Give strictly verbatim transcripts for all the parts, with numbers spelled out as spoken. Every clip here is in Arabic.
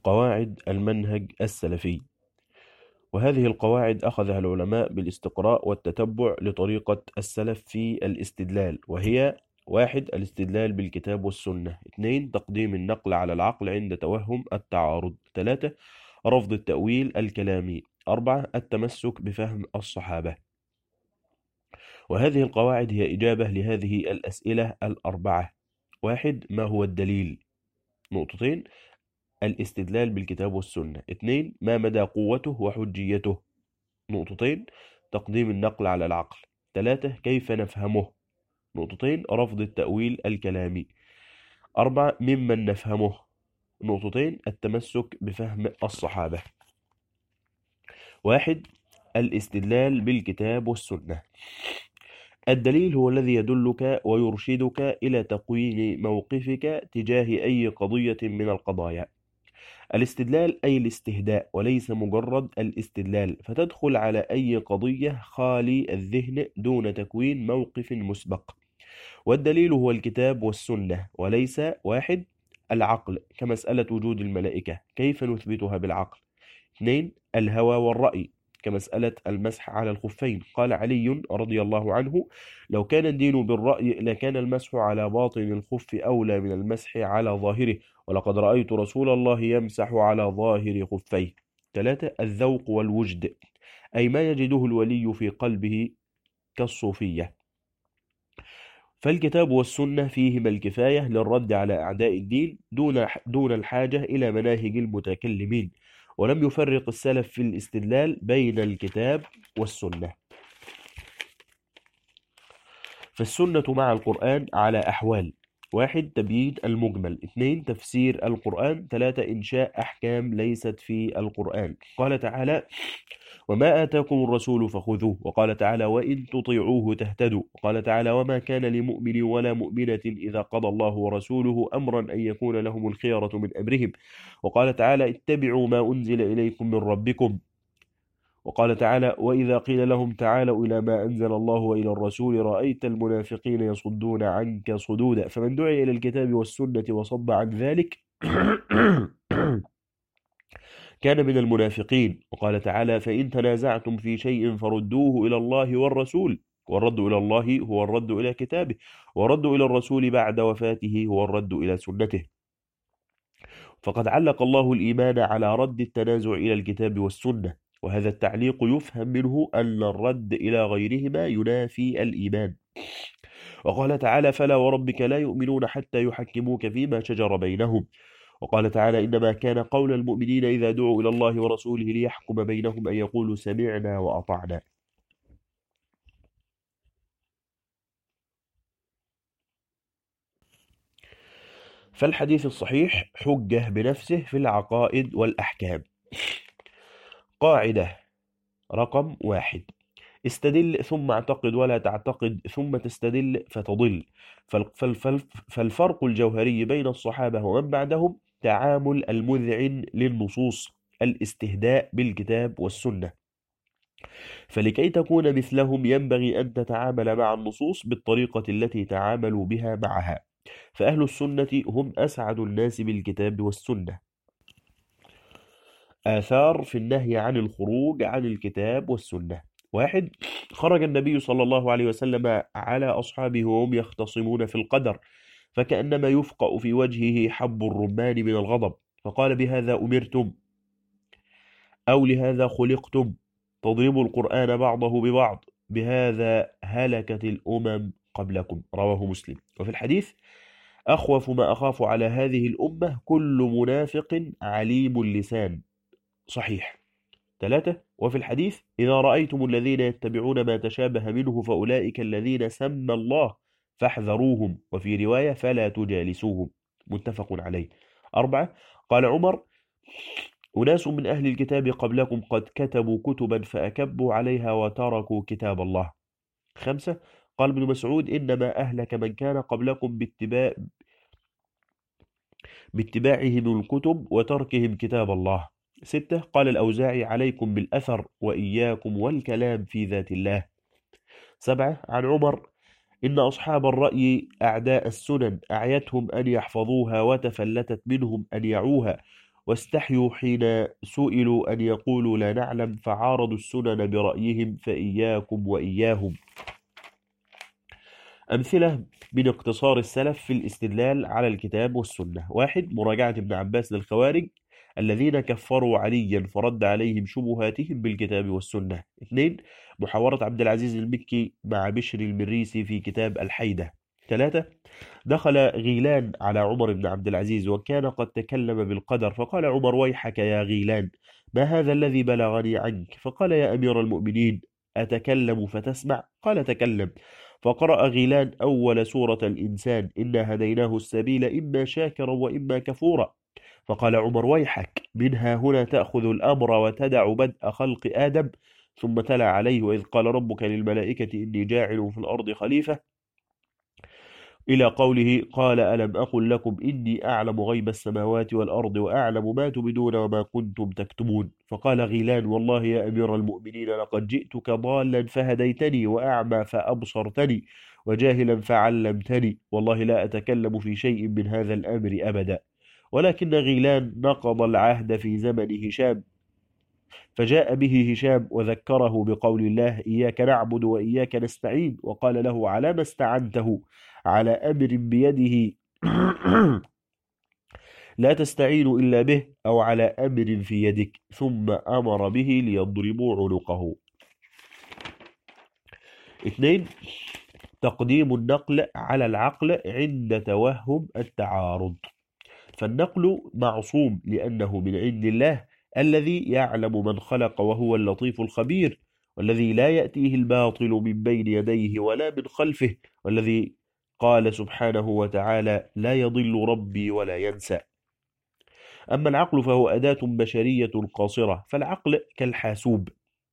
قواعد المنهج السلفي. وهذه القواعد أخذها العلماء بالاستقراء والتتبع لطريقة السلف في الاستدلال، وهي: واحد الاستدلال بالكتاب والسنة. اثنين تقديم النقل على العقل عند توهم التعارض. ثلاثة رفض التأويل الكلامي. أربعة التمسك بفهم الصحابة. وهذه القواعد هي إجابة لهذه الأسئلة الأربعة: واحد ما هو الدليل؟ نقطتين: الاستدلال بالكتاب والسنة. اثنين ما مدى قوته وحجيته؟ نقطتين: تقديم النقل على العقل. ثلاثة كيف نفهمه؟ نقطتين: رفض التأويل الكلامي. أربعة ممن نفهمه؟ نقطتين: التمسك بفهم الصحابة. واحد الاستدلال بالكتاب والسنة. الدليل هو الذي يدلك ويرشدك إلى تقويم موقفك تجاه أي قضية من القضايا. الاستدلال أي الاستهداء وليس مجرد الاستدلال، فتدخل على أي قضية خالي الذهن دون تكوين موقف مسبق. والدليل هو الكتاب والسنة وليس: واحد العقل كمسألة وجود الملائكة، كيف نثبتها بالعقل؟ اثنين الهوى والرأي كمسألة المسح على الخفين. قال علي رضي الله عنه: لو كان الدين بالرأي لكان المسح على باطن الخف أولى من المسح على ظاهره، ولقد رأيت رسول الله يمسح على ظاهر خفيه. ثلاثة الذوق والوجد، أي ما يجده الولي في قلبه كالصوفية. فالكتاب والسنة فيهما الكفاية للرد على أعداء الدين دون دون الحاجة إلى مناهج المتكلمين، ولم يفرق السلف في الاستدلال بين الكتاب والسنة. فالسنة مع القرآن على أحوال: واحد تبيين المجمل. اثنين تفسير القرآن. ثلاثة إنشاء أحكام ليست في القرآن. قال تعالى: وما آتاكم الرسول فخذوه. وقال تعالى: وإن تطيعوه تهتدوا. وقال تعالى: وما كان لمؤمن ولا مؤمنة إذا قضى الله ورسوله أمرا أن يكون لهم الخيرة من أمرهم. وقال تعالى: اتبعوا ما أنزل إليكم من ربكم. وقال تعالى: وإذا قيل لهم تعالوا إلى ما أنزل الله وإلى الرسول رأيت المنافقين يصدون عنك صدودا. فمن دعي إلى الكتاب والسنة وصد عن ذلك كان من المنافقين. وقال تعالى: فإن تنازعتم في شيء فردوه إلى الله والرسول. والرد إلى الله هو الرد إلى كتابه، والرد إلى الرسول بعد وفاته هو الرد إلى سنته. فقد علق الله الإيمان على رد التنازع إلى الكتاب والسنة، وهذا التعليق يفهم منه أن الرد إلى غيرهما ينافي الإيمان. وقال تعالى: فلا وربك لا يؤمنون حتى يحكموك فيما شجر بينهم. وقال تعالى: إنما كان قول المؤمنين إذا دعوا إلى الله ورسوله ليحكم بينهم أن يقولوا سمعنا وأطعنا. فالحديث الصحيح حجة بنفسه في العقائد والأحكام. قاعدة رقم واحد: استدل ثم اعتقد ولا تعتقد ثم تستدل فتضل. فالفرق الجوهري بين الصحابة ومن بعدهم تعامل المذعن للنصوص، الاستهداء بالكتاب والسنة. فلكي تكون مثلهم ينبغي أن تتعامل مع النصوص بالطريقة التي تعاملوا بها معها. فأهل السنة هم أسعد الناس بالكتاب والسنة. آثار في النهي عن الخروج عن الكتاب والسنة: واحد خرج النبي صلى الله عليه وسلم على أصحابه وهم يختصمون في القدر، فكأنما يفقأ في وجهه حب الرمان من الغضب، فقال: بهذا أمرتم أو لهذا خلقتم؟ تضربوا القرآن بعضه ببعض، بهذا هلكت الأمم قبلكم. رواه مسلم. وفي الحديث: أخوف ما أخاف على هذه الأمة كل منافق عليم اللسان. صحيح. ثلاثة وفي الحديث: إذا رأيتم الذين يتبعون ما تشابه منه فأولئك الذين سمى الله فاحذروهم. وفي رواية: فلا تجالسوهم. متفق عليه. أربعة قال عمر: أناس من أهل الكتاب قبلكم قد كتبوا كتبا فأكبوا عليها وتركوا كتاب الله. خمسة قال ابن مسعود: إنما أهلك من كان قبلكم باتباع باتباعهم الكتب وتركهم كتاب الله. ستة قال الأوزاعي: عليكم بالأثر وإياكم والكلام في ذات الله. سبعة عن عمر: إن أصحاب الرأي أعداء السنن أعيتهم أن يحفظوها وتفلتت منهم أن يعوها، واستحيوا حين سئلوا أن يقولوا لا نعلم فعارضوا السنن برأيهم فإياكم وإياهم. أمثلة من اقتصار السلف في الاستدلال على الكتاب والسنة: واحد، مراجعة ابن عباس للخوارج الذين كفروا عليا فرد عليهم شبهاتهم بالكتاب والسنة. اثنين، محاورة عبد العزيز المكي مع بشر المريسي في كتاب الحيدة. ثلاثة، دخل غيلان على عمر بن عبد العزيز وكان قد تكلم بالقدر، فقال عمر: ويحك يا غيلان، ما هذا الذي بلغني عنك؟ فقال: يا أمير المؤمنين، أتكلم فتسمع؟ قال: تكلم. فقرأ غيلان أول سورة الإنسان: إنا هديناه السبيل إما شاكرا وإما كفورا. فقال عمر: ويحك، منها هنا تأخذ الأمر وتدع بدء خلق آدم. ثم تلا عليه: وإذ قال ربك للملائكة إني جاعل في الأرض خليفة، إلى قوله: قال ألم أقل لكم إني أعلم غيب السماوات والأرض وأعلم ما تبدون وما كنتم تكتمون. فقال غيلان: والله يا أمير المؤمنين، لقد جئتك ضالا فهديتني، وأعمى فأبصرتني، وجاهلا فعلمتني، والله لا أتكلم في شيء من هذا الأمر أبدا. ولكن غيلان نقض العهد في زمن هشام، فجاء به هشام وذكره بقول الله: إياك نعبد وإياك نستعين، وقال له: على ما استعنته؟ على أمر بيده لا تستعين إلا به، أو على أمر في يدك، ثم أمر به ليضربوا عنقه. اثنين، تقديم النقل على العقل عند توهم التعارض. فالنقل معصوم لأنه من عند الله الذي يعلم من خلق وهو اللطيف الخبير، والذي لا يأتيه الباطل من بين يديه ولا من خلفه، والذي قال سبحانه وتعالى: لا يضل ربي ولا ينسى. أما العقل فهو أداة بشرية قاصرة، فالعقل كالحاسوب: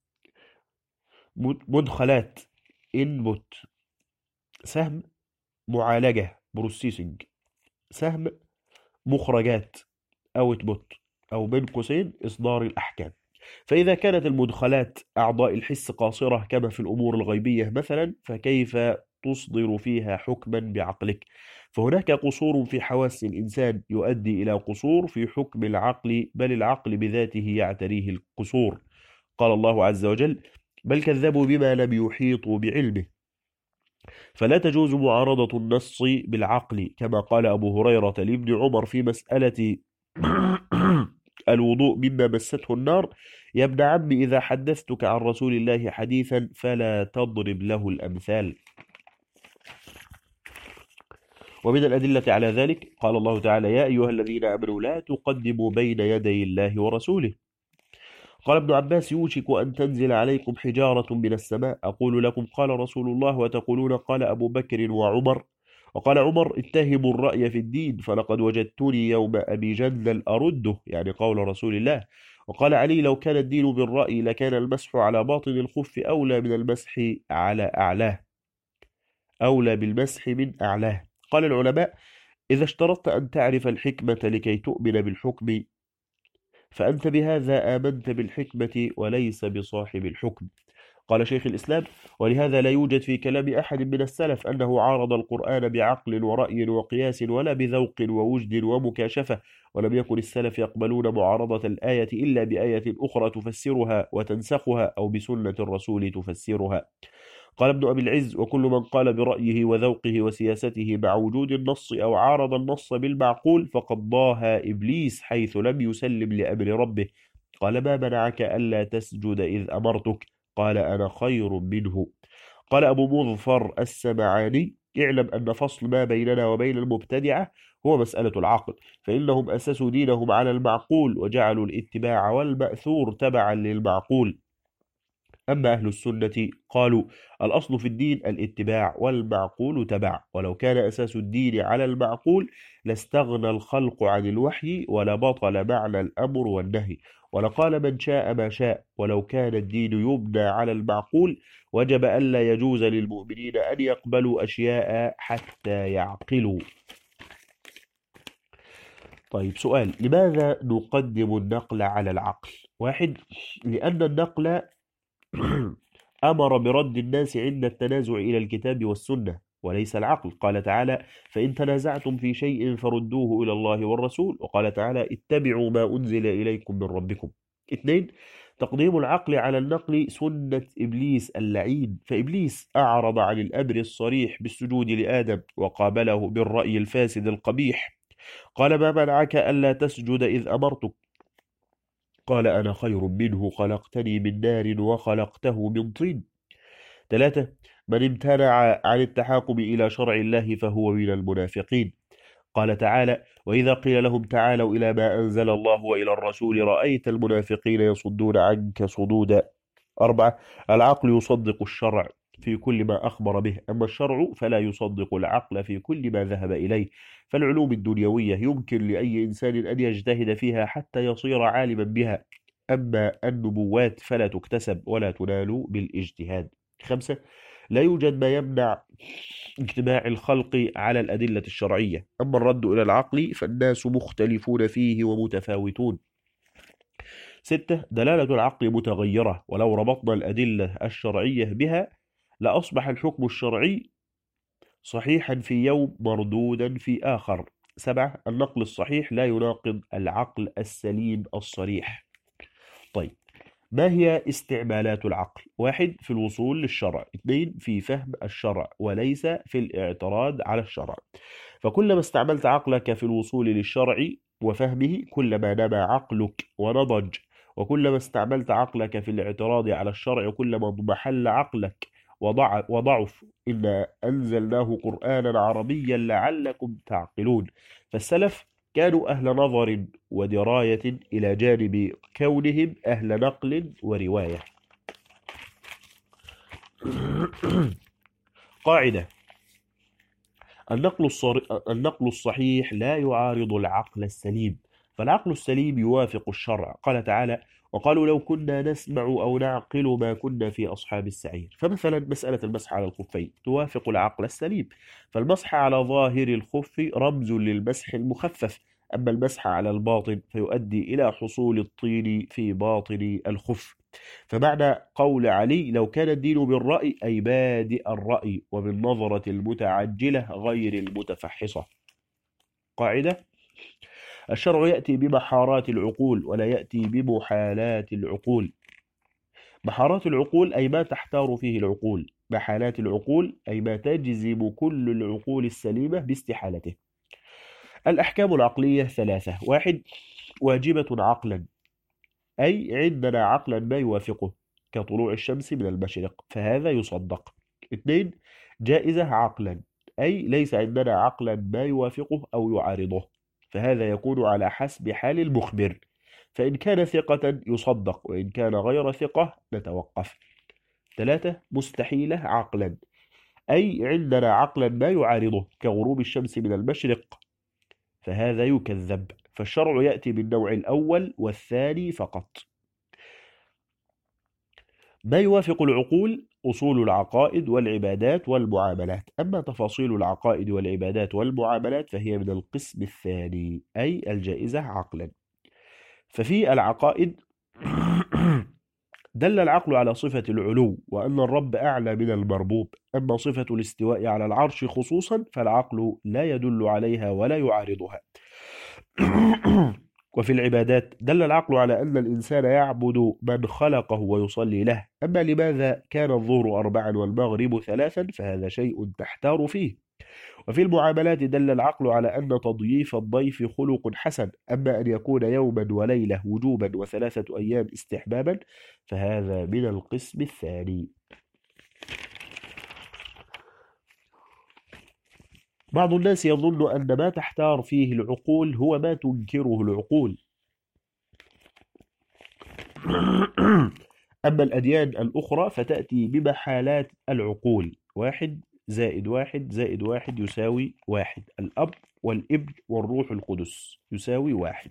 مدخلات input، سهم معالجة processing، سهم مخرجات output، أو بين قوسين إصدار الأحكام. فإذا كانت المدخلات أعضاء الحس قاصرة كما في الأمور الغيبية مثلا، فكيف تصدر فيها حكما بعقلك؟ فهناك قصور في حواس الإنسان يؤدي إلى قصور في حكم العقل، بل العقل بذاته يعتريه القصور. قال الله عز وجل: بل كذبوا بما لم يحيطوا بعلمه. فلا تجوز معارضة النص بالعقل، كما قال أبو هريرة لابن عمر في مسألة الوضوء مما مسته النار: يا ابن عمي، إذا حدثتك عن رسول الله حديثا فلا تضرب له الأمثال. ومن الأدلة على ذلك قال الله تعالى: يا أيها الذين آمنوا لا تقدموا بين يدي الله ورسوله. قال ابن عباس: يوشك أن تنزل عليكم حجارة من السماء، أقول لكم قال رسول الله وتقولون قال أبو بكر وعمر. وقال عمر: اتهموا الرأي في الدين، فلقد وجدتني يوم أبي جندل أرده، يعني قول رسول الله. وقال علي: لو كان الدين بالرأي لكان المسح على باطن الخف أولى من المسح على أعلاه، أولى بالمسح من أعلاه. قال العلماء: إذا اشترطت أن تعرف الحكمة لكي تؤمن بالحكم، فأنت بهذا آمنت بالحكمة وليس بصاحب الحكم. قال شيخ الإسلام: ولهذا لا يوجد في كلام أحد من السلف أنه عارض القرآن بعقل ورأي وقياس، ولا بذوق ووجد ومكاشفة، ولم يكن السلف يقبلون معارضة الآية إلا بآية أخرى تفسرها وتنسخها، أو بسنة الرسول تفسرها. قال ابن أبي العز: وكل من قال برأيه وذوقه وسياسته مع وجود النص أو عارض النص بالمعقول فقد ضاها إبليس حيث لم يسلم لأمر ربه. قال: ما منعك ألا تسجد إذ أمرتك؟ قال: أنا خير منه. قال أبو مظفر السمعاني: اعلم أن فصل ما بيننا وبين المبتدعة هو مسألة العقل، فإنهم أسسوا دينهم على المعقول وجعلوا الاتباع والمأثور تبعا للمعقول. أما أهل السنة قالوا: الأصل في الدين الاتباع والمعقول تبع، ولو كان أساس الدين على المعقول لاستغنى الخلق عن الوحي ولبطل معنى الأمر والنهي، ولقال من شاء ما شاء. ولو كان الدين يبنى على المعقول وجب ألا يجوز للمؤمنين أن يقبلوا أشياء حتى يعقلوا. طيب سؤال: لماذا نقدم النقل على العقل؟ واحد، لأن النقل أمر برد الناس عند التنازع إلى الكتاب والسنة، وليس العقل. قال تعالى: فإن تنازعتم في شيء فردوه إلى الله والرسول. وقال تعالى: اتبعوا ما أنزل إليكم من ربكم. اثنين: تقديم العقل على النقل سنة إبليس اللعين، فإبليس أعرض عن الأمر الصريح بالسجود لآدم وقابله بالرأي الفاسد القبيح. قال: ما منعك ألا تسجد إذ أمرتك؟ قال: أنا خير منه، خلقتني من نار وخلقته من طين. ثلاثة: من امتنع عن التحاكم إلى شرع الله فهو من المنافقين. قال تعالى: وإذا قيل لهم تعالوا إلى ما أنزل الله وإلى الرسول رأيت المنافقين يصدون عنك صدودا. أربعة: العقل يصدق الشرع في كل ما أخبر به، أما الشرع فلا يصدق العقل في كل ما ذهب إليه. فالعلوم الدنيوية يمكن لأي إنسان أن يجتهد فيها حتى يصير عالما بها، أما النبوات فلا تكتسب ولا تنال بالاجتهاد. خمسة: لا يوجد ما يمنع اجتماع الخلق على الأدلة الشرعية، أما الرد إلى العقل فالناس مختلفون فيه ومتفاوتون. ستة: دلالة العقل متغيرة، ولو ربطنا الأدلة الشرعية بها لأصبح الحكم الشرعي صحيحا في يوم مردودا في آخر. سبعة: النقل الصحيح لا يناقض العقل السليم الصريح. طيب، ما هي استعمالات العقل؟ واحد: في الوصول للشرع. اثنين: في فهم الشرع وليس في الاعتراض على الشرع. فكلما استعملت عقلك في الوصول للشرع وفهمه كلما نمى عقلك ونضج، وكلما استعملت عقلك في الاعتراض على الشرع كلما اضمحل عقلك وضع وضعف. إنا أنزلناه قرآنا عربيا لعلكم تعقلون. فالسلف كانوا أهل نظر ودراية إلى جانب كونهم أهل نقل ورواية. قاعدة: النقل, الصر... النقل الصحيح لا يعارض العقل السليم، فالعقل السليم يوافق الشرع. قال تعالى: وقالوا لو كنا نسمع أو نعقل ما كنا في أصحاب السعير. فمثلا مسألة المسح على الخفين توافق العقل السليم، فالمسح على ظاهر الخف رمز للمسح المخفف، أما المسح على الباطن فيؤدي إلى حصول الطين في باطن الخف. فمعنى قول علي: لو كان الدين بالرأي أي بادئ الرأي وبالنظرة المتعجلة غير المتفحصة. قاعدة: الشرع يأتي بمحارات العقول ولا يأتي بمحالات العقول. محارات العقول أي ما تحتار فيه العقول، محالات العقول أي ما تجزم كل العقول السليمة باستحالته. الأحكام العقلية ثلاثة: واحد: واجبة عقلا، أي عندنا عقلا ما يوافقه كطلوع الشمس من المشرق فهذا يصدق. اثنين: جائزة عقلا، أي ليس عندنا عقلا ما يوافقه أو يعارضه فهذا يكون على حسب حال المخبر، فإن كان ثقة يصدق وإن كان غير ثقة نتوقف. ثلاثة: مستحيلة عقلا، أي عندنا عقلا ما يعارضه كغروب الشمس من المشرق فهذا يكذب، فالشرع يأتي بالنوع الأول والثاني فقط. ما يوافق العقول أصول العقائد والعبادات والمعاملات، أما تفاصيل العقائد والعبادات والمعاملات فهي من القسم الثاني أي الجائزة عقلا. ففي العقائد دل العقل على صفة العلو وأن الرب أعلى من المربوب، أما صفة الاستواء على العرش خصوصا فالعقل لا يدل عليها ولا يعارضها. وفي العبادات دل العقل على أن الإنسان يعبد من خلقه ويصلي له، أما لماذا كان الظهر أربعا والمغرب ثلاثا فهذا شيء تحتار فيه. وفي المعاملات دل العقل على أن تضييف الضيف خلق حسن، أما أن يكون يوما وليلة وجوبا وثلاثة أيام استحبابا فهذا من القسم الثاني. بعض الناس يظن أن ما تحتار فيه العقول هو ما تنكره العقول، أما الأديان الأخرى فتأتي بمحالات العقول. واحد زائد واحد زائد واحد يساوي واحد، الأب والابن والروح القدس يساوي واحد.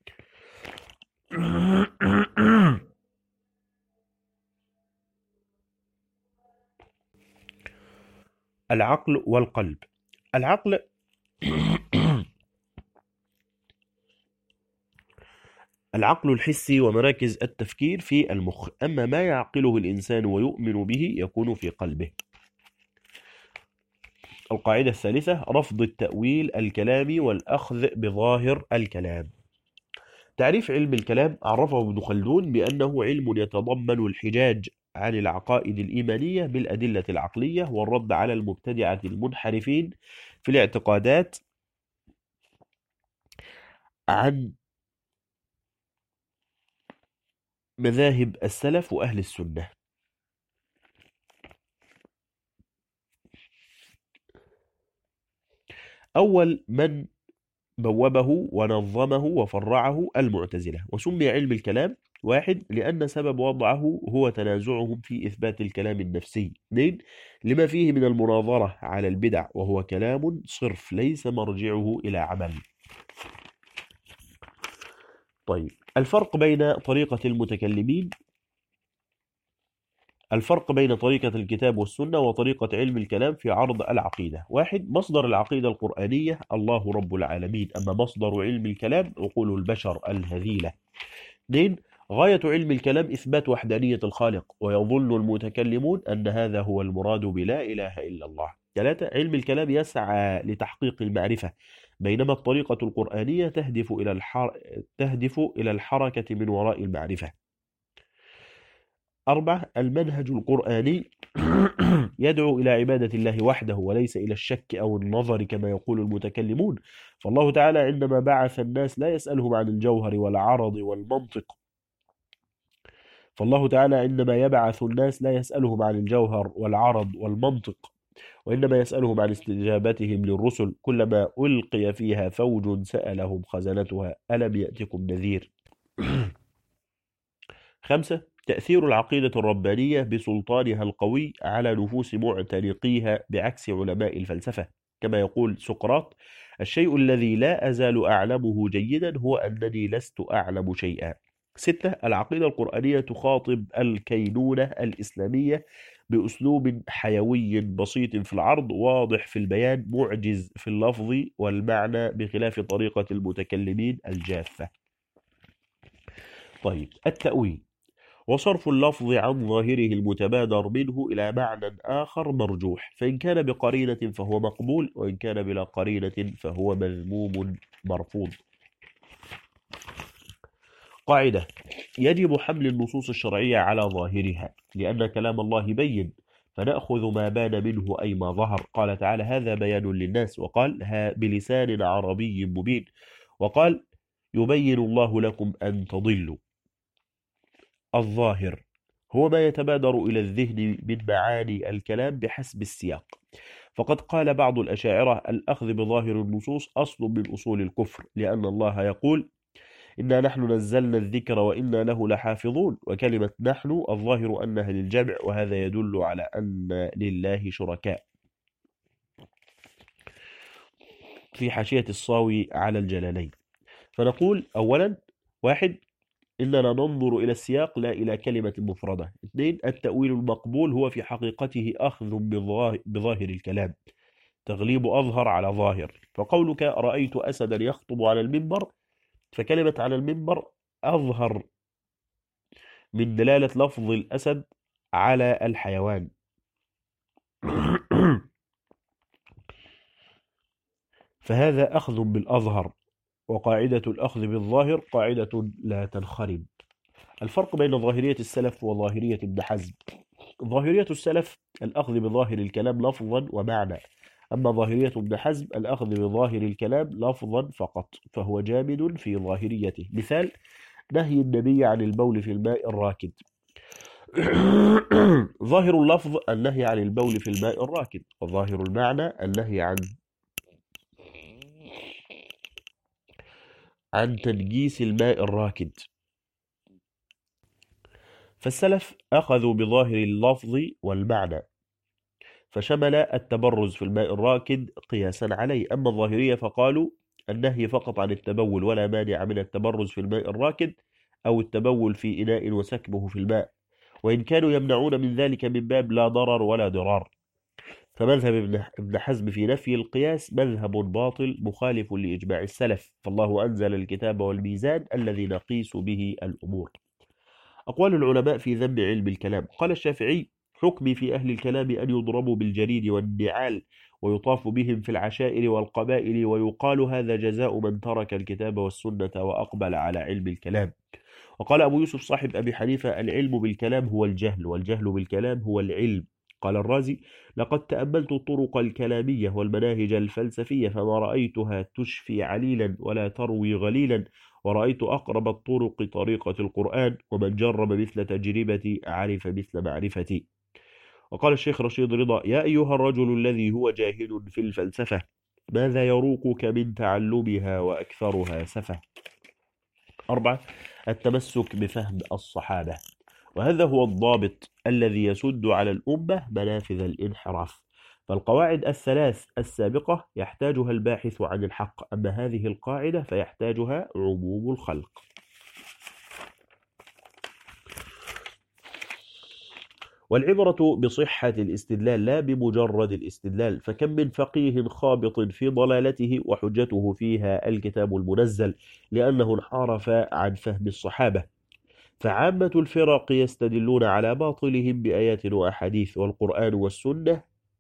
العقل والقلب. العقل العقل الحسي ومراكز التفكير في المخ، أما ما يعقله الإنسان ويؤمن به يكون في قلبه. القاعدة الثالثة رفض التأويل الكلامي والأخذ بظاهر الكلام. تعريف علم الكلام عرفه ابن خلدون بأنه علم يتضمن الحجاج عن العقائد الإيمانية بالأدلة العقلية والرد على المبتدعة المنحرفين في الاعتقادات عن مذاهب السلف وأهل السنة. أول من بوبه ونظمه وفرعه المعتزلة، وسمي علم الكلام واحد لأن سبب وضعه هو تنازعهم في إثبات الكلام النفسي. اثنين لما فيه من المناظرة على البدع وهو كلام صرف ليس مرجعه إلى عمل. طيب الفرق بين طريقة المتكلمين الفرق بين طريقة الكتاب والسنة وطريقة علم الكلام في عرض العقيدة. واحد مصدر العقيدة القرآنية الله رب العالمين، أما مصدر علم الكلام عقول البشر الهذيلة. اثنين غاية علم الكلام إثبات وحدانية الخالق، ويظن المتكلمون أن هذا هو المراد بلا إله إلا الله. ثلاثة علم الكلام يسعى لتحقيق المعرفة، بينما الطريقة القرآنية تهدف إلى الحر... تهدف إلى الحركة من وراء المعرفة. أربعة المنهج القرآني يدعو إلى عبادة الله وحده وليس إلى الشك أو النظر كما يقول المتكلمون، فالله تعالى عندما بعث الناس لا يسألهم عن الجوهر والعرض والمنطق فالله تعالى عندما يبعث الناس لا يسألهم عن الجوهر والعرض والمنطق، وإنما يسألهم عن استجابتهم للرسل. كلما ألقي فيها فوج سألهم خزنتها ألم يأتكم نذير. خمسة تأثير العقيدة الربانية بسلطانها القوي على نفوس معتنقيها بعكس علماء الفلسفة، كما يقول سقراط: الشيء الذي لا أزال أعلمه جيدا هو أنني لست أعلم شيئا. ستة العقيدة القرآنية تخاطب الكينونة الإسلامية بأسلوب حيوي بسيط في العرض واضح في البيان معجز في اللفظ والمعنى بخلاف طريقة المتكلمين الجافة. طيب التأويل وصرف اللفظ عن ظاهره المتبادر منه إلى معنى آخر مرجوح، فإن كان بقرينة فهو مقبول، وإن كان بلا قرينة فهو مذموم مرفوض. قاعدة يجب حمل النصوص الشرعية على ظاهرها لأن كلام الله بين، فنأخذ ما بان منه أي ما ظهر. قال تعالى: هذا بيان للناس، وقال: ها بلسان عربي مبين، وقال: يبين الله لكم أن تضلوا. الظاهر هو ما يتبادر إلى الذهن من معاني الكلام بحسب السياق، فقد قال بعض الأشاعرة: الأخذ بظاهر النصوص أصل من أصول الكفر، لأن الله يقول: إنا نحن نزلنا الذكر وإنا له لحافظون، وكلمة نحن الظاهر أنها للجمع، وهذا يدل على أن لله شركاء. في حاشية الصاوي على الجلالين. فنقول أولا: واحد إننا ننظر إلى السياق لا إلى كلمة مفردة. اثنين التأويل المقبول هو في حقيقته أخذ بظاهر الكلام، تغليب أظهر على ظاهر. فقولك رأيت أسدا يخطب على المنبر، فكلمة على المنبر أظهر من دلالة لفظ الأسد على الحيوان. فهذا أخذ بالأظهر، وقاعدة الأخذ بالظاهر قاعدة لا تنخرم. الفرق بين ظاهرية السلف وظاهرية ابن حزم: ظاهرية السلف الأخذ بظاهر الكلام لفظا ومعنى، أما ظاهرية ابن حزم الأخذ بظاهر الكلام لفظا فقط، فهو جامد في ظاهريته. مثال: نهي النبي عن البول في الماء الراكد. ظاهر اللفظ النهي عن البول في الماء الراكد، وظاهر المعنى النهي عن عن تنجيس الماء الراكد. فالسلف أخذوا بظاهر اللفظ والمعنى، فشمل التبرز في الماء الراكد قياسا عليه. أما الظاهرية فقالوا النهي فقط عن التبول، ولا مانع من التبرز في الماء الراكد أو التبول في إناء وسكبه في الماء، وإن كانوا يمنعون من ذلك من باب لا ضرر ولا ضرار. فمذهب ابن حزم في نفي القياس مذهب باطل مخالف لإجماع السلف، فالله أنزل الكتاب والميزان الذي نقيس به الأمور. أقوال العلماء في ذم علم الكلام: قال الشافعي: حكمي في أهل الكلام أن يضربوا بالجريد والنعال ويطاف بهم في العشائر والقبائل ويقال هذا جزاء من ترك الكتاب والسنة وأقبل على علم الكلام. وقال أبو يوسف صاحب أبي حنيفة: العلم بالكلام هو الجهل، والجهل بالكلام هو العلم. قال الرازي: لقد تأملت الطرق الكلامية والمناهج الفلسفية فما رأيتها تشفي عليلا ولا تروي غليلا، ورأيت أقرب الطرق طريقة القرآن، ومن جرب مثل تجربتي عرف مثل معرفتي. وقال الشيخ رشيد رضا: يا أيها الرجل الذي هو جاهل في الفلسفة، ماذا يروقك من تعلمها وأكثرها سفة. أربعة: التمسك بفهم الصحابة، وهذا هو الضابط الذي يسد على الأمة منافذ الانحراف. فالقواعد الثلاث السابقة يحتاجها الباحث عن الحق، أما هذه القاعدة فيحتاجها عموم الخلق. والعبرة بصحة الاستدلال لا بمجرد الاستدلال، فكم من فقيه خابط في ضلالته وحجته فيها الكتاب المنزل لأنه انحرف عن فهم الصحابة. فعامة الفرق يستدلون على باطلهم بآيات وأحاديث، والقرآن والسنة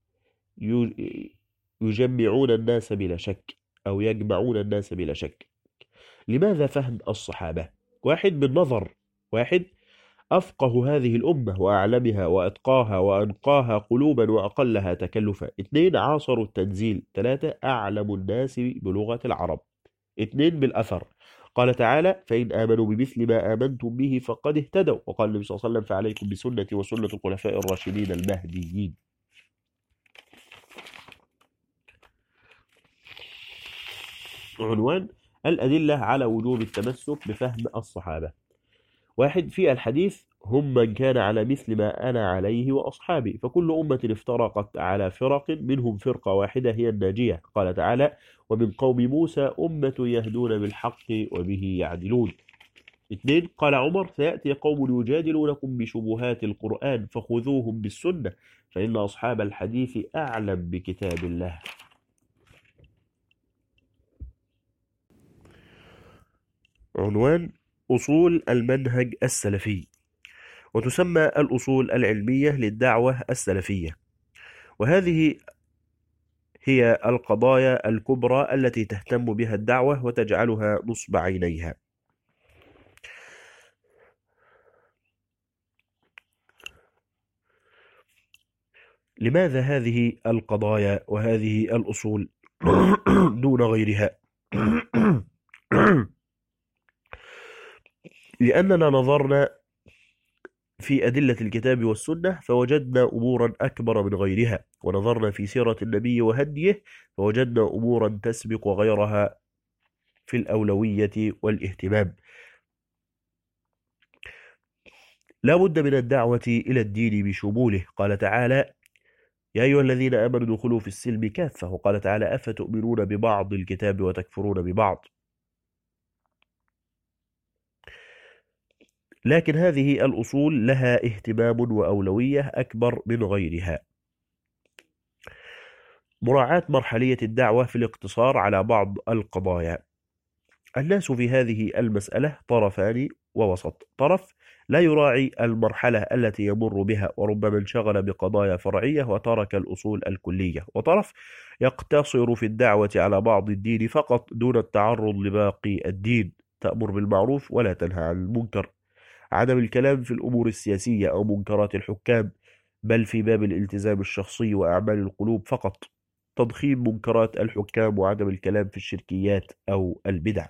يجمعون الناس بلا شك أو يجمعون الناس بلا شك. لماذا فهم الصحابة؟ واحد: بالنظر. واحد: أفقه هذه الأمة وأعلمها وأتقاها وأنقاها قلوبا وأقلها تكلفا. اثنين: عاصروا التنزيل. ثلاثة: أعلم الناس بلغة العرب. اثنين: بالأثر. قال تعالى: فإن آمنوا بمثل ما آمنتم به فقد اهتدوا. وقال النبي صلى الله عليه وسلم: فعليكم بسنتي وسنة الخلفاء الراشدين المهديين. عنوان: الأدلة على وجوب التمسك بفهم الصحابة. واحد: في الحديث: هم من كان على مثل ما أنا عليه وأصحابي، فكل أمة افترقت على فرق منهم فرقة واحدة هي الناجية. قال تعالى: ومن قوم موسى أمة يهدون بالحق وبه يعدلون. اثنين: قال عمر: سيأتي قوم يجادلونكم بشبهات القرآن فخذوهم بالسنة فإن أصحاب الحديث أعلم بكتاب الله. عنوان: أصول المنهج السلفي، وتسمى الأصول العلمية للدعوة السلفية، وهذه هي القضايا الكبرى التي تهتم بها الدعوة وتجعلها نصب عينيها. لماذا هذه القضايا وهذه الأصول دون غيرها؟ لأننا نظرنا في أدلة الكتاب والسنة فوجدنا أمورا أكبر من غيرها، ونظرنا في سيرة النبي وهديه فوجدنا أمورا تسبق غيرها في الأولوية والاهتمام. لا بد من الدعوة إلى الدين بشموله. قال تعالى: يا أيها الذين آمنوا ادخلوا في السلم كافة. وقال تعالى: أفتؤمنون ببعض الكتاب وتكفرون ببعض. لكن هذه الأصول لها اهتمام وأولوية أكبر من غيرها. مراعاة مرحلية الدعوة في الاقتصار على بعض القضايا. الناس في هذه المسألة طرفان ووسط: طرف لا يراعي المرحلة التي يمر بها وربما انشغل بقضايا فرعية وترك الأصول الكلية، وطرف يقتصر في الدعوة على بعض الدين فقط دون التعرض لباقي الدين. تأمر بالمعروف ولا تنهى عن المنكر. عدم الكلام في الأمور السياسية أو منكرات الحكام، بل في باب الالتزام الشخصي وأعمال القلوب فقط. تضخيم منكرات الحكام وعدم الكلام في الشركيات أو البدع.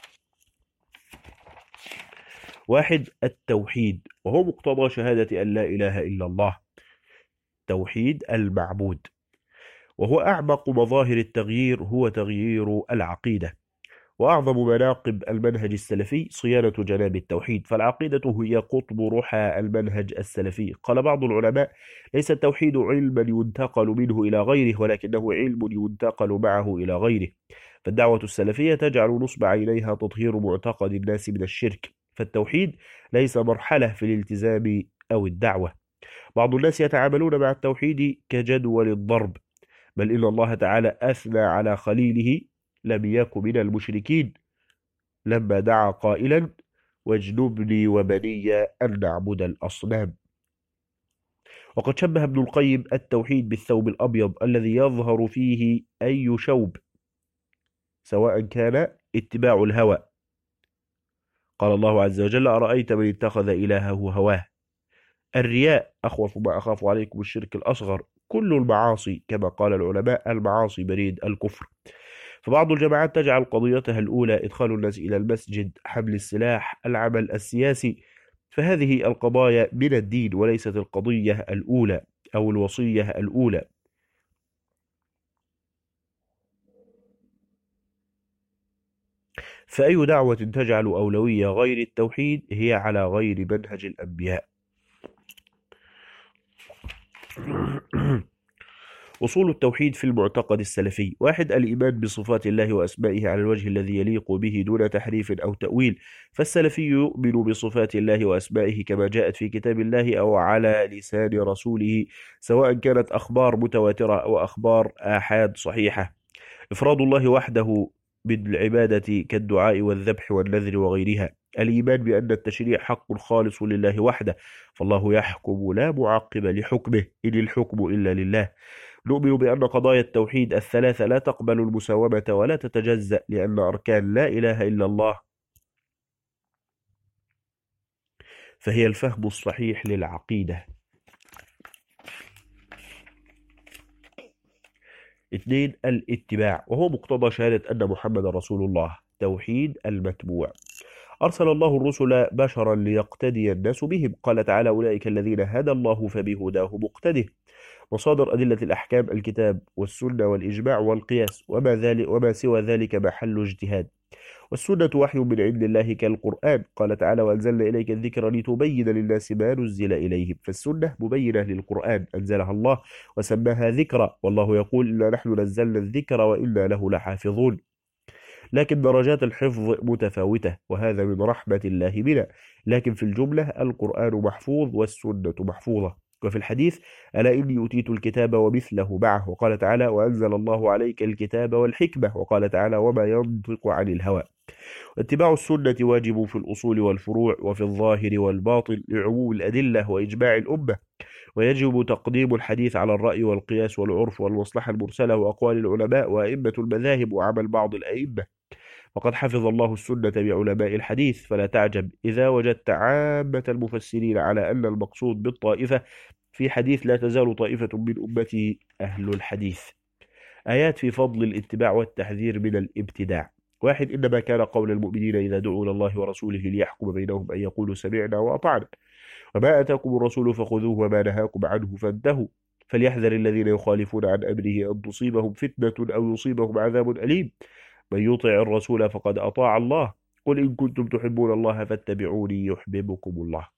واحد: التوحيد، وهو مقتضى شهادة أن لا إله إلا الله، توحيد المعبود، وهو أعمق مظاهر التغيير، هو تغيير العقيدة. وأعظم مناقب المنهج السلفي صيانة جناب التوحيد، فالعقيدة هي قطب رحى المنهج السلفي. قال بعض العلماء: ليس التوحيد علما ينتقل منه إلى غيره، ولكنه علم ينتقل معه إلى غيره. فالدعوة السلفية تجعل نصب عينيها تطهير معتقد الناس من الشرك. فالتوحيد ليس مرحلة في الالتزام أو الدعوة. بعض الناس يتعاملون مع التوحيد كجدول الضرب، بل إن الله تعالى أثنى على خليله: لم يك من المشركين، لما دعا قائلا: واجنبني وبني أن نعبد الأصنام. وقد شبه ابن القيم التوحيد بالثوب الأبيض الذي يظهر فيه أي شوب، سواء كان اتباع الهوى. قال الله عز وجل: أرأيت من اتخذ إلهه هواه. الرياء: أخوف ما أخاف عليكم الشرك الأصغر. كل المعاصي كما قال العلماء: المعاصي بريد الكفر. فبعض الجماعات تجعل قضيتها الأولى إدخال الناس إلى المسجد، حمل السلاح، العمل السياسي، فهذه القضايا من الدين وليست القضية الأولى أو الوصية الأولى. فأي دعوة تجعل أولوية غير التوحيد هي على غير منهج الأنبياء. أصول التوحيد في المعتقد السلفي: واحد، الإيمان بصفات الله وأسمائه على الوجه الذي يليق به دون تحريف أو تأويل. فالسلفي يؤمن بصفات الله وأسمائه كما جاءت في كتاب الله أو على لسان رسوله، سواء كانت أخبار متواترة أو أخبار آحاد صحيحة. إفراد الله وحده بالعبادة كالدعاء والذبح والنذر وغيرها. الإيمان بأن التشريع حق خالص لله وحده، فالله يحكم لا معقب لحكمه، إن الحكم إلا لله. نؤمن بأن قضايا التوحيد الثلاثة لا تقبل المساومة ولا تتجزأ، لأن أركان لا إله إلا الله فهي الفهم الصحيح للعقيدة. اثنين، الاتباع، وهو مقتضى شهادة أن محمد رسول الله. توحيد المتبوع: أرسل الله الرسل بشرا ليقتدي الناس بهم. قال تعالى: أولئك الذين هدى الله فبهداه مقتده. مصادر أدلة الأحكام: الكتاب والسنة والإجماع والقياس، وما, ذلك وما سوى ذلك محل اجتهاد. والسنة وحي من عند الله كالقرآن. قال تعالى: وأنزلنا إليك الذكر لتبين للناس ما نزل إليهم. فالسنة مبينة للقرآن أنزلها الله وسماها ذكرى، والله يقول: إنا نحن نزلنا الذكر وإنا له لحافظون. لكن درجات الحفظ متفاوتة، وهذا من رحمة الله بنا، لكن في الجملة القرآن محفوظ والسنة محفوظة. وفي الحديث: ألا إني أوتيت الكتاب ومثله معه. وقال تعالى: وأنزل الله عليك الكتاب والحكمة. وقال تعالى: وما ينطق عن الهوى. اتباع السنة واجب في الأصول والفروع وفي الظاهر والباطن لعموم الأدلة وإجماع الأمة، ويجب تقديم الحديث على الرأي والقياس والعرف والمصلحة المرسلة وأقوال العلماء وأئمة المذاهب وعمل بعض الأئمة. وقد حفظ الله السنة بعلماء الحديث، فلا تعجب إذا وجدت عامة المفسرين على أن المقصود بالطائفة في حديث لا تزال طائفة من أمتي أهل الحديث. آيات في فضل الاتباع والتحذير من الابتداع: واحد، إنما كان قول المؤمنين إذا دعوا إلى الله ورسوله ليحكم بينهم أن يقولوا سمعنا وأطعنا، وما آتاكم الرسول فخذوه وما نهاكم عنه فانتهوا، فليحذر الذين يخالفون عن أمره أن تصيبهم فتنة أو يصيبهم عذاب أليم. من يطع الرسول فقد أطاع الله، قل إن كنتم تحبون الله فاتبعوني يحببكم الله.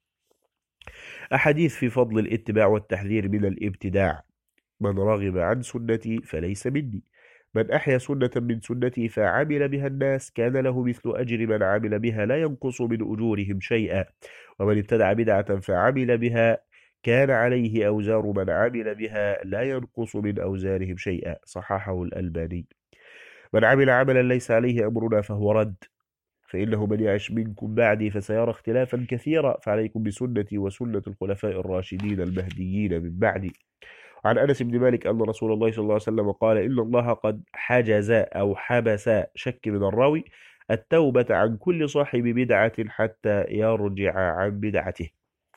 أحاديث في فضل الاتباع والتحذير من الابتداع: من رغب عن سنتي فليس مني، من أحيا سنة من سنتي فعمل بها الناس كان له مثل أجر من عمل بها لا ينقص من أجورهم شيئا، ومن ابتدع بدعة فعمل بها كان عليه أوزار من عمل بها لا ينقص من أوزارهم شيئا. صححه الألباني. من عمل عملا ليس عليه أمرنا فهو رد، فإنه من يعش منكم بعدي فسيرى اختلافا كثيرا، فعليكم بسنتي وسنة الخلفاء الراشدين المهديين من بعدي. عن أنس بن مالك أن رسول الله صلى الله عليه وسلم قال: إن الله قد حجز أو حبس، شك من الراوي، التوبة عن كل صاحب بدعة حتى يرجع عن بدعته.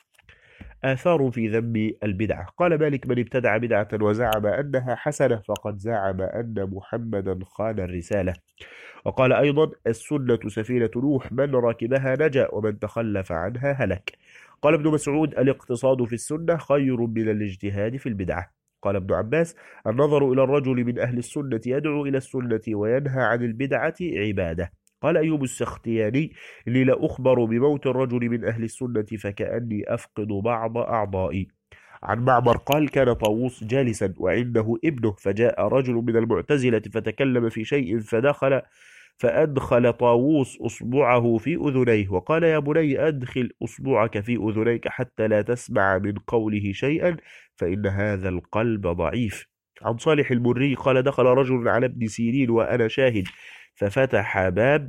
آثار في ذم البدعة: قال مالك: من ابتدع بدعة وزعم أنها حسنة فقد زعم أن محمدا خان الرسالة. وقال أيضا: السنة سفينة نوح، من ركبها نجا ومن تخلف عنها هلك. قال ابن مسعود: الاقتصاد في السنة خير من الاجتهاد في البدعة. قال ابن عباس: النظر إلى الرجل من أهل السنة يدعو إلى السنة وينهى عن البدعة عبادة. قال أيوب السختياني: لي لأخبر بموت الرجل من أهل السنة فكأني أفقد بعض أعضائي. عن معمر قال: كان طاووس جالسا وعنده ابنه، فجاء رجل من المعتزلة فتكلم في شيء فدخل فأدخل طاووس أصبعه في أذنيه وقال: يا بني أدخل أصبعك في أذنيك حتى لا تسمع من قوله شيئا فإن هذا القلب ضعيف. عن صالح المري قال: دخل رجل على ابن سيرين وأنا شاهد ففتح باب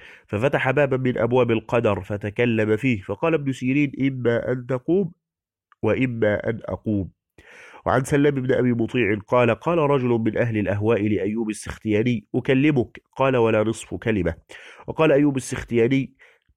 ففتح بابا من أبواب القدر فتكلم فيه، فقال ابن سيرين: إما أن تقوم وإما أن أقوم. وعن سلام بن أبي مطيع قال قال رجل من أهل الأهواء لأيوب السختياني أكلمك؟ قال ولا نصف كلمة. وقال أيوب السختياني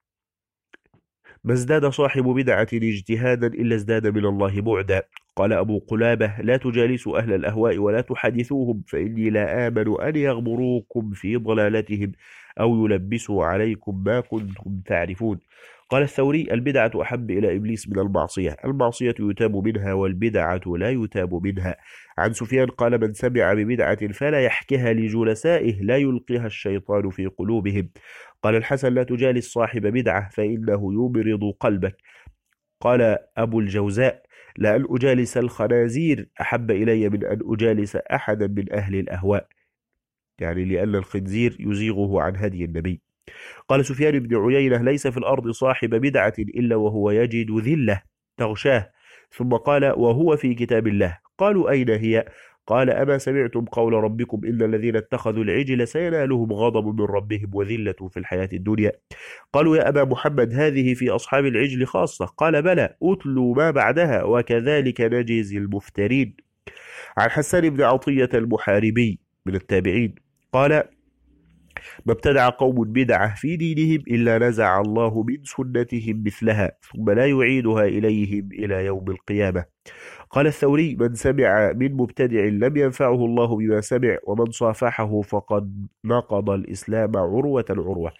ما ازداد صاحب بدعة اجتهادا إلا ازداد من الله بعدا. قال أبو قلابة لا تجالسوا أهل الأهواء ولا تحدثوهم، فإني لا آمن أن يغمروكم في ضلالتهم أو يلبسوا عليكم ما كنتم تعرفون. قال الثوري البدعة أحب إلى إبليس من المعصية، المعصية يتاب منها والبدعة لا يتاب منها. عن سفيان قال من سمع ببدعة فلا يحكها لجلسائه لا يلقيها الشيطان في قلوبهم. قال الحسن لا تجالس صاحب بدعة فإنه يبرض قلبك. قال أبو الجوزاء لأن أجالس الخنازير أحب إلي من أن أجالس أحدا من أهل الأهواء، يعني لأن الخنزير يزيغه عن هدي النبي. قال سفيان بن عيينة ليس في الأرض صاحب بدعة إلا وهو يجد ذلة تغشاه. ثم قال وهو في كتاب الله. قالوا أين هي؟ قال أما سمعتم قول ربكم إن الذين اتخذوا العجل سينالهم غضب من ربهم وذلة في الحياة الدنيا. قالوا يا أبا محمد هذه في أصحاب العجل خاصة. قال بلى أتلوا ما بعدها وكذلك نجزي المفترين. عن حسان بن عطية المحاربي من التابعين قال ما ابتدع قوم بدعة في دينهم إلا نزع الله من سنتهم مثلها ثم لا يعيدها إليهم إلى يوم القيامة. قال الثوري من سمع من مبتدع لم ينفعه الله بما سمع ومن صافحه فقد نقض الإسلام عروة عروة.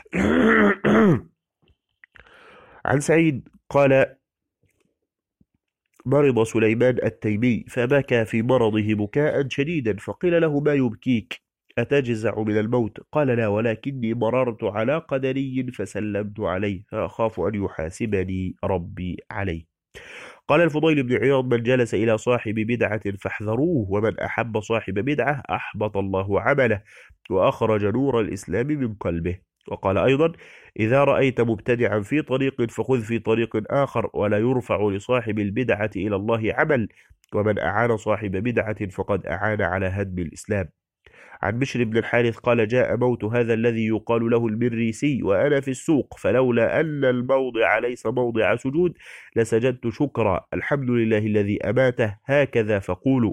عن سعيد قال مرض سليمان التيمي فبكى في مرضه بكاء شديدا فقيل له ما يبكيك أتجزع من الموت؟ قال لا ولكني مررت على قدري فسلمت عليه فأخاف أن يحاسبني ربي عليه. قال الفضيل بن عياض من جلس إلى صاحب بدعة فاحذروه ومن أحب صاحب بدعة أحبط الله عمله وأخرج نور الإسلام من قلبه. وقال أيضا إذا رأيت مبتدعا في طريق فخذ في طريق آخر ولا يرفع لصاحب البدعة إلى الله عمل ومن أعان صاحب بدعة فقد أعان على هدم الإسلام. عن بشر بن الحارث قال جاء موت هذا الذي يقال له المريسي وأنا في السوق فلولا أن الموضع ليس موضع سجود لسجدت شكرا الحمد لله الذي أماته هكذا فقولوا.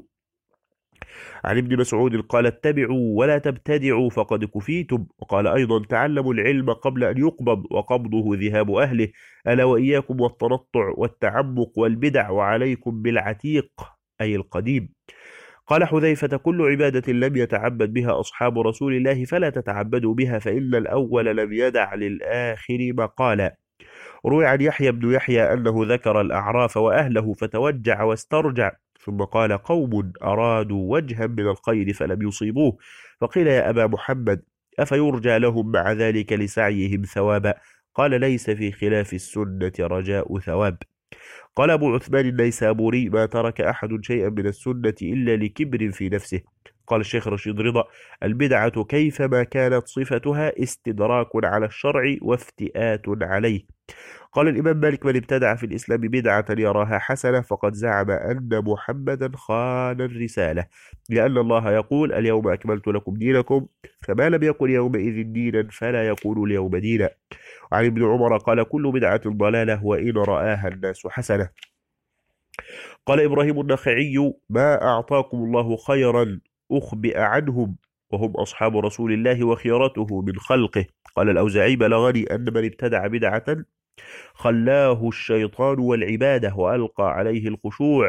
عن ابن مسعود قال اتبعوا ولا تبتدعوا فقد كفيتم. وقال أيضا تعلموا العلم قبل أن يقبض وقبضه ذهاب أهله ألا وإياكم والتنطع والتعمق والبدع وعليكم بالعتيق أي القديم. قال حذيفة كل عبادة لم يتعبد بها أصحاب رسول الله فلا تتعبدوا بها فإن الأول لم يدع للآخر مقالا. روي عن يحيى بن يحيى أنه ذكر الأعراف وأهله فتوجع واسترجع ثم قال قوم أرادوا وجها من الخير فلم يصيبوه فقيل يا أبا محمد أفيرجى لهم مع ذلك لسعيهم ثوابا؟ قال ليس في خلاف السنة رجاء ثواب. قال أبو عثمان النيسابوري ما ترك أحد شيئا من السنة إلا لكبر في نفسه. قال الشيخ رشيد رضا البدعة كيفما كانت صفتها استدراك على الشرع وافتئات عليه. قال الإمام مالك من ابتدع في الإسلام بدعة يراها حسنة فقد زعم أن محمدا خان الرسالة لأن الله يقول اليوم أكملت لكم دينكم فما لم يكن يومئذ دينا فلا يكون اليوم دينا. وعن ابن عمر قال كل بدعة ضلالة وإن رآها الناس حسنة. قال إبراهيم النخعي ما أعطاكم الله خيرا أخبئ عنهم وهم أصحاب رسول الله وخيرته من خلقه. قال الأوزاعي بلغني أن من ابتدع بدعة خلاه الشيطان والعبادة وألقى عليه الخشوع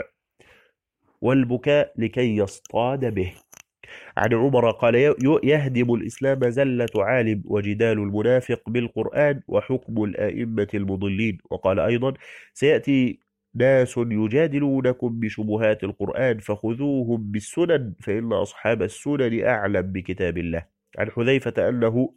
والبكاء لكي يصطاد به. عن عمر قال يهدم الإسلام زلة عالم وجدال المنافق بالقرآن وحكم الآئمة المضلين. وقال أيضا سيأتي ناس يجادلونكم بشبهات القرآن فخذوهم بالسنن فإن أصحاب السنن أعلم بكتاب الله. عن حذيفة أنه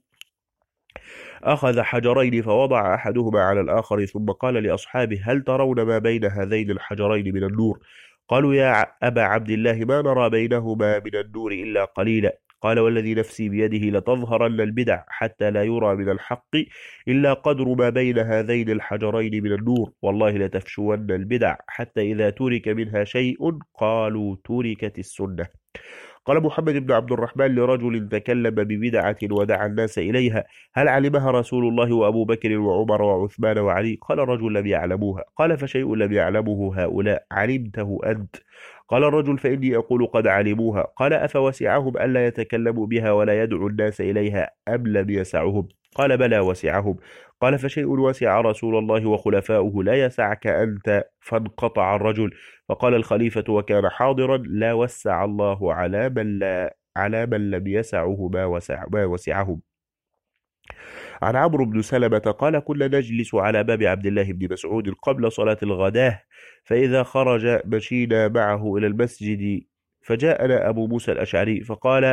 أخذ حجرين فوضع أحدهما على الآخر ثم قال لأصحابه هل ترون ما بين هذين الحجرين من النور؟ قالوا يا أبا عبد الله ما نرى بينهما من النور إلا قليلا. قال والذي نفسي بيده لتظهرن البدع حتى لا يرى من الحق إلا قدر ما بين هذين الحجرين من النور والله لتفشون البدع حتى إذا ترك منها شيء قالوا تركت السنة. قال محمد بن عبد الرحمن لرجل تكلم ببدعة ودعا الناس إليها: هل علمها رسول الله وأبو بكر وعمر وعثمان وعلي؟ قال الرجل: لم يعلموها. قال: فشيء لم يعلمه هؤلاء علمته أنت؟ قال الرجل: فإني أقول قد علموها. قال: أفوسعهم ألا يتكلموا بها ولا يدعوا الناس إليها أم لم يسعهم؟ قال: بلى وسعهم. قال: فشيء وسع رسول الله وخلفاؤه لا يسعك أنت؟ فانقطع الرجل. فقال الخليفة وكان حاضرا: لا وسع الله على من لا على من لم يسعه ما وسع ما وسعهم. عن عمرو بن سلمة قال: كنا نجلس على باب عبد الله بن مسعود قبل صلاة الغداة، فإذا خرج مشينا معه إلى المسجد، فجاءنا أبو موسى الأشعري فقال: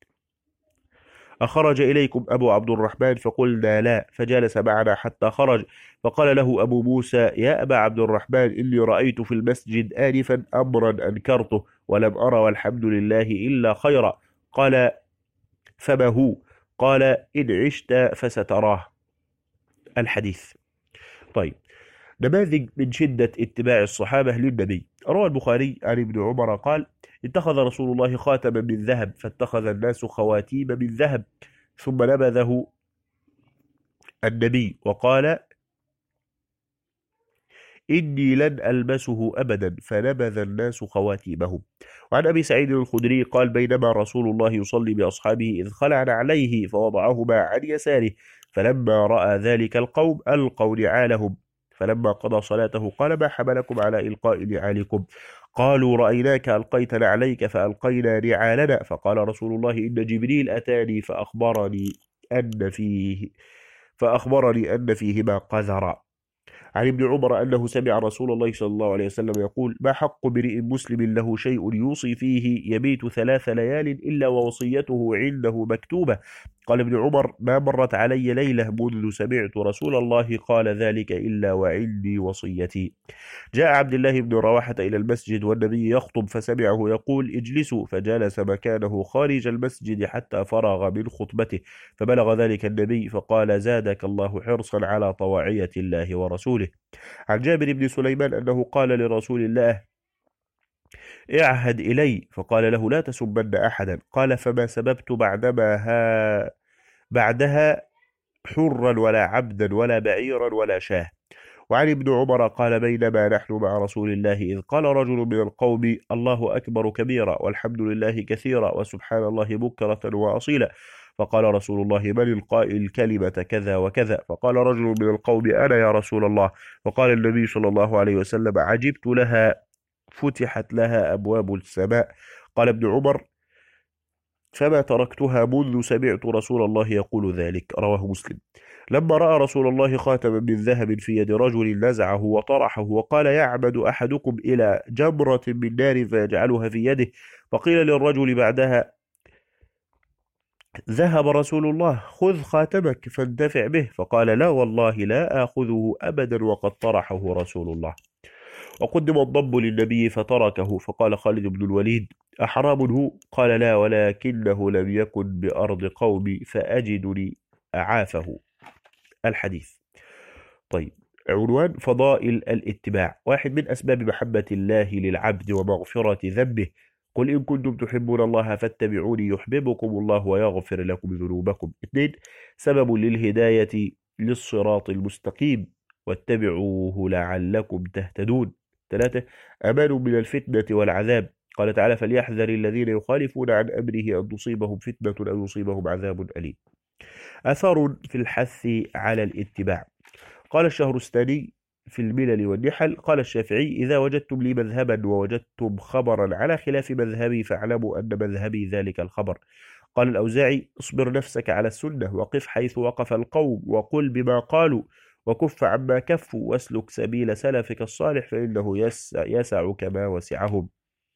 أخرج إليكم أبو عبد الرحمن؟ فقلنا: لا. فجلس معنا حتى خرج، فقال له أبو موسى: يا أبا عبد الرحمن، إني رأيت في المسجد آنفا أمرا أنكرته ولم أرى والحمد لله إلا خيرا. قال: فما هو؟ قال: إن عشت فستراه. الحديث. طيب، نماذج من شدة اتباع الصحابة للنبي. روى البخاري عن ابن عمر قال: اتخذ رسول الله خاتما من ذهب، فاتخذ الناس خواتيم من ذهب، ثم نبذه النبي وقال: إني لن ألبسه أبدا، فنبذ الناس خواتيمهم. وعن أبي سعيد الخدري قال: بينما رسول الله يصلي بأصحابه إذ خلع عليه فوضعهما عن يساره، فلما رأى ذلك القوم ألقوا نعالهم، فلما قضى صلاته قال: ما حملكم على إلقاء نعالكم؟ قالوا: رأيناك ألقيت نعليك فألقينا نعالنا. فقال رسول الله: إن جبريل أتاني فأخبرني أن فيه فأخبرني أن فيهما قذرا. عن ابن عمر أنه سمع رسول الله صلى الله عليه وسلم يقول: ما حق امرئ مسلم له شيء يوصي فيه يبيت ثلاث ليال إلا ووصيته عنده مكتوبة. قال ابن عمر: ما مرت علي ليلة منذ سمعت رسول الله قال ذلك إلا وعندي وصيتي. جاء عبد الله بن رواحة إلى المسجد والنبي يخطب، فسمعه يقول: اجلسوا، فجلس مكانه خارج المسجد حتى فرغ من خطبته، فبلغ ذلك النبي فقال: زادك الله حرصا على طواعية الله ورسوله. عن جابر بن سليمان أنه قال لرسول الله: اعهد إلي، فقال له: لا تسبن أحدا. قال: فما سببت بعدما ها بعدها حرا ولا عبدا ولا بعيرا ولا شاه. وعن ابن عمر قال: بينما نحن مع رسول الله إذ قال رجل من القوم: الله أكبر كبيرا والحمد لله كثيرا وسبحان الله بكرة وأصيلا. فقال رسول الله: من القائل كلمة كذا وكذا؟ فقال رجل من القوم: أنا يا رسول الله. فقال النبي صلى الله عليه وسلم: عجبت لها، فتحت لها أبواب السماء. قال ابن عمر: فما تركتها منذ سمعت رسول الله يقول ذلك. رواه مسلم. لما رأى رسول الله خاتما من ذهب في يد رجل نزعه وطرحه وقال: يعمد أحدكم إلى جمرة من نار فيجعلها في يده. فقيل للرجل بعدها: ذهب رسول الله، خذ خاتمك فانتفع به. فقال: لا والله لا آخذه أبدا وقد طرحه رسول الله. وقدم الضب للنبي فتركه، فقال خالد بن الوليد: أحرام هو؟ قال: لا، ولكنه لم يكن بأرض قومي فأجدني أعافه. الحديث. طيب، عنوان: فضائل الاتباع. واحد، من أسباب محبة الله للعبد ومغفرة ذنبه: قل إن كنتم تحبون الله فاتبعوني يحببكم الله ويغفر لكم ذنوبكم. اثنين، سبب للهداية للصراط المستقيم: واتبعوه لعلكم تهتدون. ثلاثة، أمان من الفتنة والعذاب. قال تعالى: فليحذر الذين يخالفون عن أمره أن تصيبهم فتنة أو يصيبهم عذاب أليم. أثر في الحث على الاتباع. قال الشهرستاني في الملل والنحل: قال الشافعي: إذا وجدتم لي مذهبا ووجدتم خبرا على خلاف مذهبي فاعلموا أن مذهبي ذلك الخبر. قال الأوزاعي: اصبر نفسك على السنة، وقف حيث وقف القوم، وقل بما قالوا، وكف عما كفوا، واسلك سبيل سلفك الصالح فإنه يسع يسعك ما وسعهم.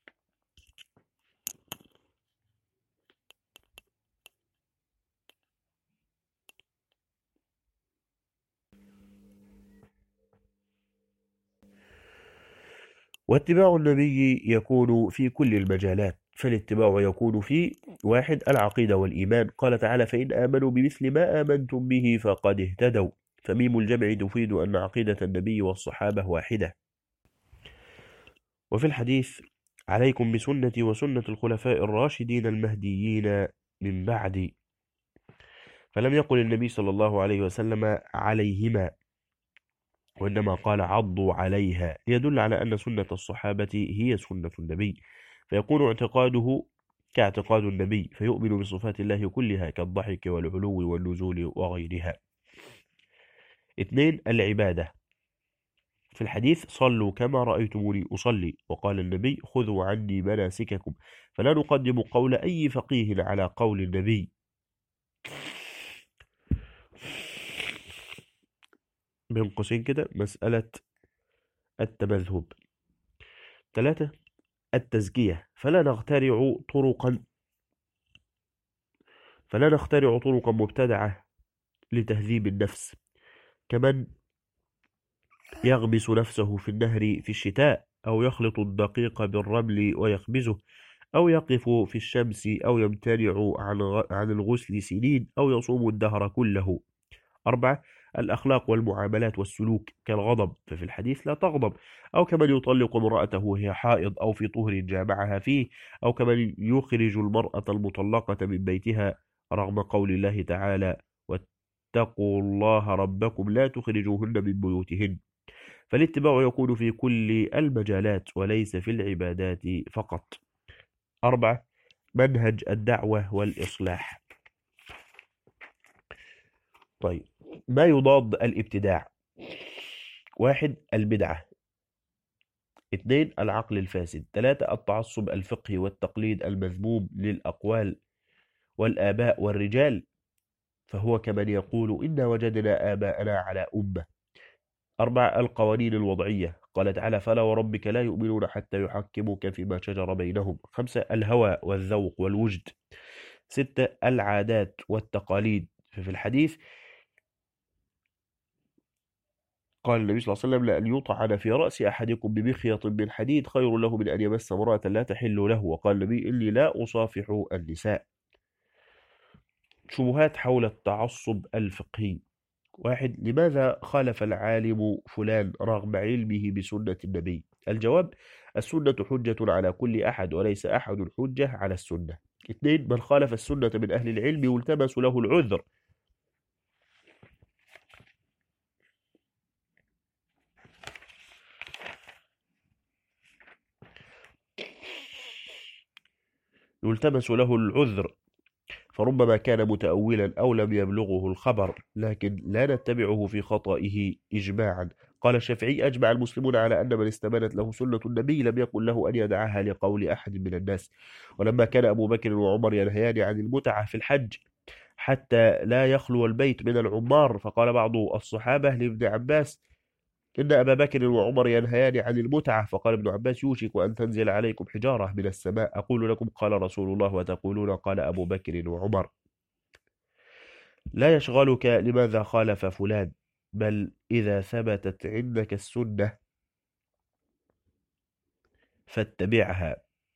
واتباع النبي يكون في كل المجالات، فالاتباع يكون في: واحد، العقيدة والإيمان. قال تعالى: فإن آمنوا بمثل ما آمنتم به فقد اهتدوا. فميم الجمع تفيد أن عقيدة النبي والصحابة واحدة. وفي الحديث: عليكم بسنتي وسنة الخلفاء الراشدين المهديين من بعدي. فلم يقل النبي صلى الله عليه وسلم عليهما، وإنما قال عضوا عليها، ليدل على أن سنة الصحابة هي سنة النبي، فيكون اعتقاده كاعتقاد النبي، فيؤمن بصفات الله كلها كالضحك والعلو والنزول وغيرها. اثنين، العبادة. في الحديث صلوا كما رأيتموني أصلي، وقال النبي خذوا عني مناسككم، فلا نقدم قول أي فقيه على قول النبي. بين قوسين كده مسألة التمذهب. ثلاثة، التزكية. فلا نخترع طرقا فلا نخترع طرقا مبتدعة لتهذيب النفس، كمن يغمس نفسه في النهر في الشتاء، أو يخلط الدقيق بالرمل ويخبزه، أو يقف في الشمس، أو يمتنع عن عن الغسل سنين، أو يصوم الدهر كله. أربعة، الأخلاق والمعاملات والسلوك، كالغضب، ففي الحديث لا تغضب، أو كمن يطلق امرأته وهي حائض أو في طهر جامعها فيه، أو كمن يخرج المرأة المطلقة من بيتها رغم قول الله تعالى واتقوا الله ربكم لا تخرجوهن من بيوتهن. فالاتباع يكون في كل المجالات وليس في العبادات فقط. أربعة، منهج الدعوة والإصلاح. طيب، ما يضاد الابتداع؟ واحد، البدعة. اثنين، العقل الفاسد. ثلاثة، التعصب الفقهي والتقليد المذموم للأقوال والآباء والرجال، فهو كمن يقول إنا وجدنا آباءنا على أمة. أربعة، القوانين الوضعية. قال تعالى فلا وربك لا يؤمنون حتى يحكموك فيما شجر بينهم. خمسة، الهوى والذوق والوجد. ستة، العادات والتقاليد. ففي الحديث قال النبي صلى الله عليه وسلم لأن يطعن في رأس أحدكم بمخيط من حديد خير له من أن يمس امرأة لا تحل له. وقال النبي إني لا أصافح النساء. شبهات حول التعصب الفقهي. واحد، لماذا خالف العالم فلان رغم علمه بسنة النبي؟ الجواب: السنة حجة على كل أحد وليس أحد حجة على السنة. اثنين، من خالف السنة من أهل العلم والتمس له العذر. يلتمس له العذر فربما كان متأولا أو لم يبلغه الخبر، لكن لا نتبعه في خطئه إجماعا. قال الشافعي أجمع المسلمون على أن من استبانت له سنة النبي لم يكن له أن يدعها لقول أحد من الناس. ولما كان أبو بكر وعمر ينهيان عن المتعة في الحج حتى لا يخلو البيت من العمار، فقال بعض الصحابة لابن عباس إن أبا بكر وعمر ينهيان عن المتعة، فقال ابن عباس يوشك أن تنزل عليكم حجارة من السماء، أقول لكم قال رسول الله وتقولون قال أبو بكر وعمر. لا يشغلك لماذا خالف فلان، بل إذا ثبتت عندك السنة فاتبعها.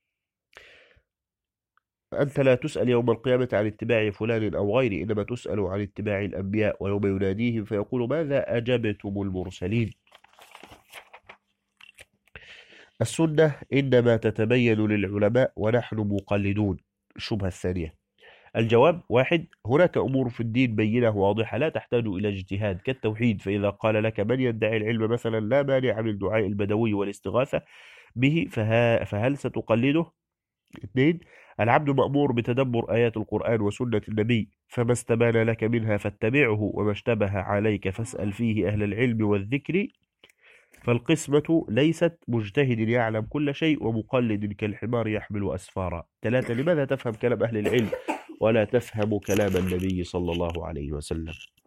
أنت لا تسأل يوم القيامة عن اتباع فلان أو غيره، إنما تسأل عن اتباع الأنبياء، ويوم يناديهم فيقول ماذا أجبتم المرسلين. السنة إنما تتبين للعلماء ونحن مقلدون. الشبهة الثانية. الجواب: واحد، هناك أمور في الدين بينة واضحة لا تحتاج إلى اجتهاد كالتوحيد، فإذا قال لك من يدعي العلم مثلا لا مانع من دعاء البدوي والاستغاثة به فها فهل ستقلده؟ اثنين، العبد مأمور بتدبر آيات القرآن وسنة النبي، فما استبان لك منها فاتبعه، وما اشتبه عليك فاسأل فيه أهل العلم والذكر. فالقسمة ليست مجتهد يعلم كل شيء ومقلد كالحمار يحمل أسفارا. ثلاثة، لماذا تفهم كلام أهل العلم ولا تفهم كلام النبي صلى الله عليه وسلم؟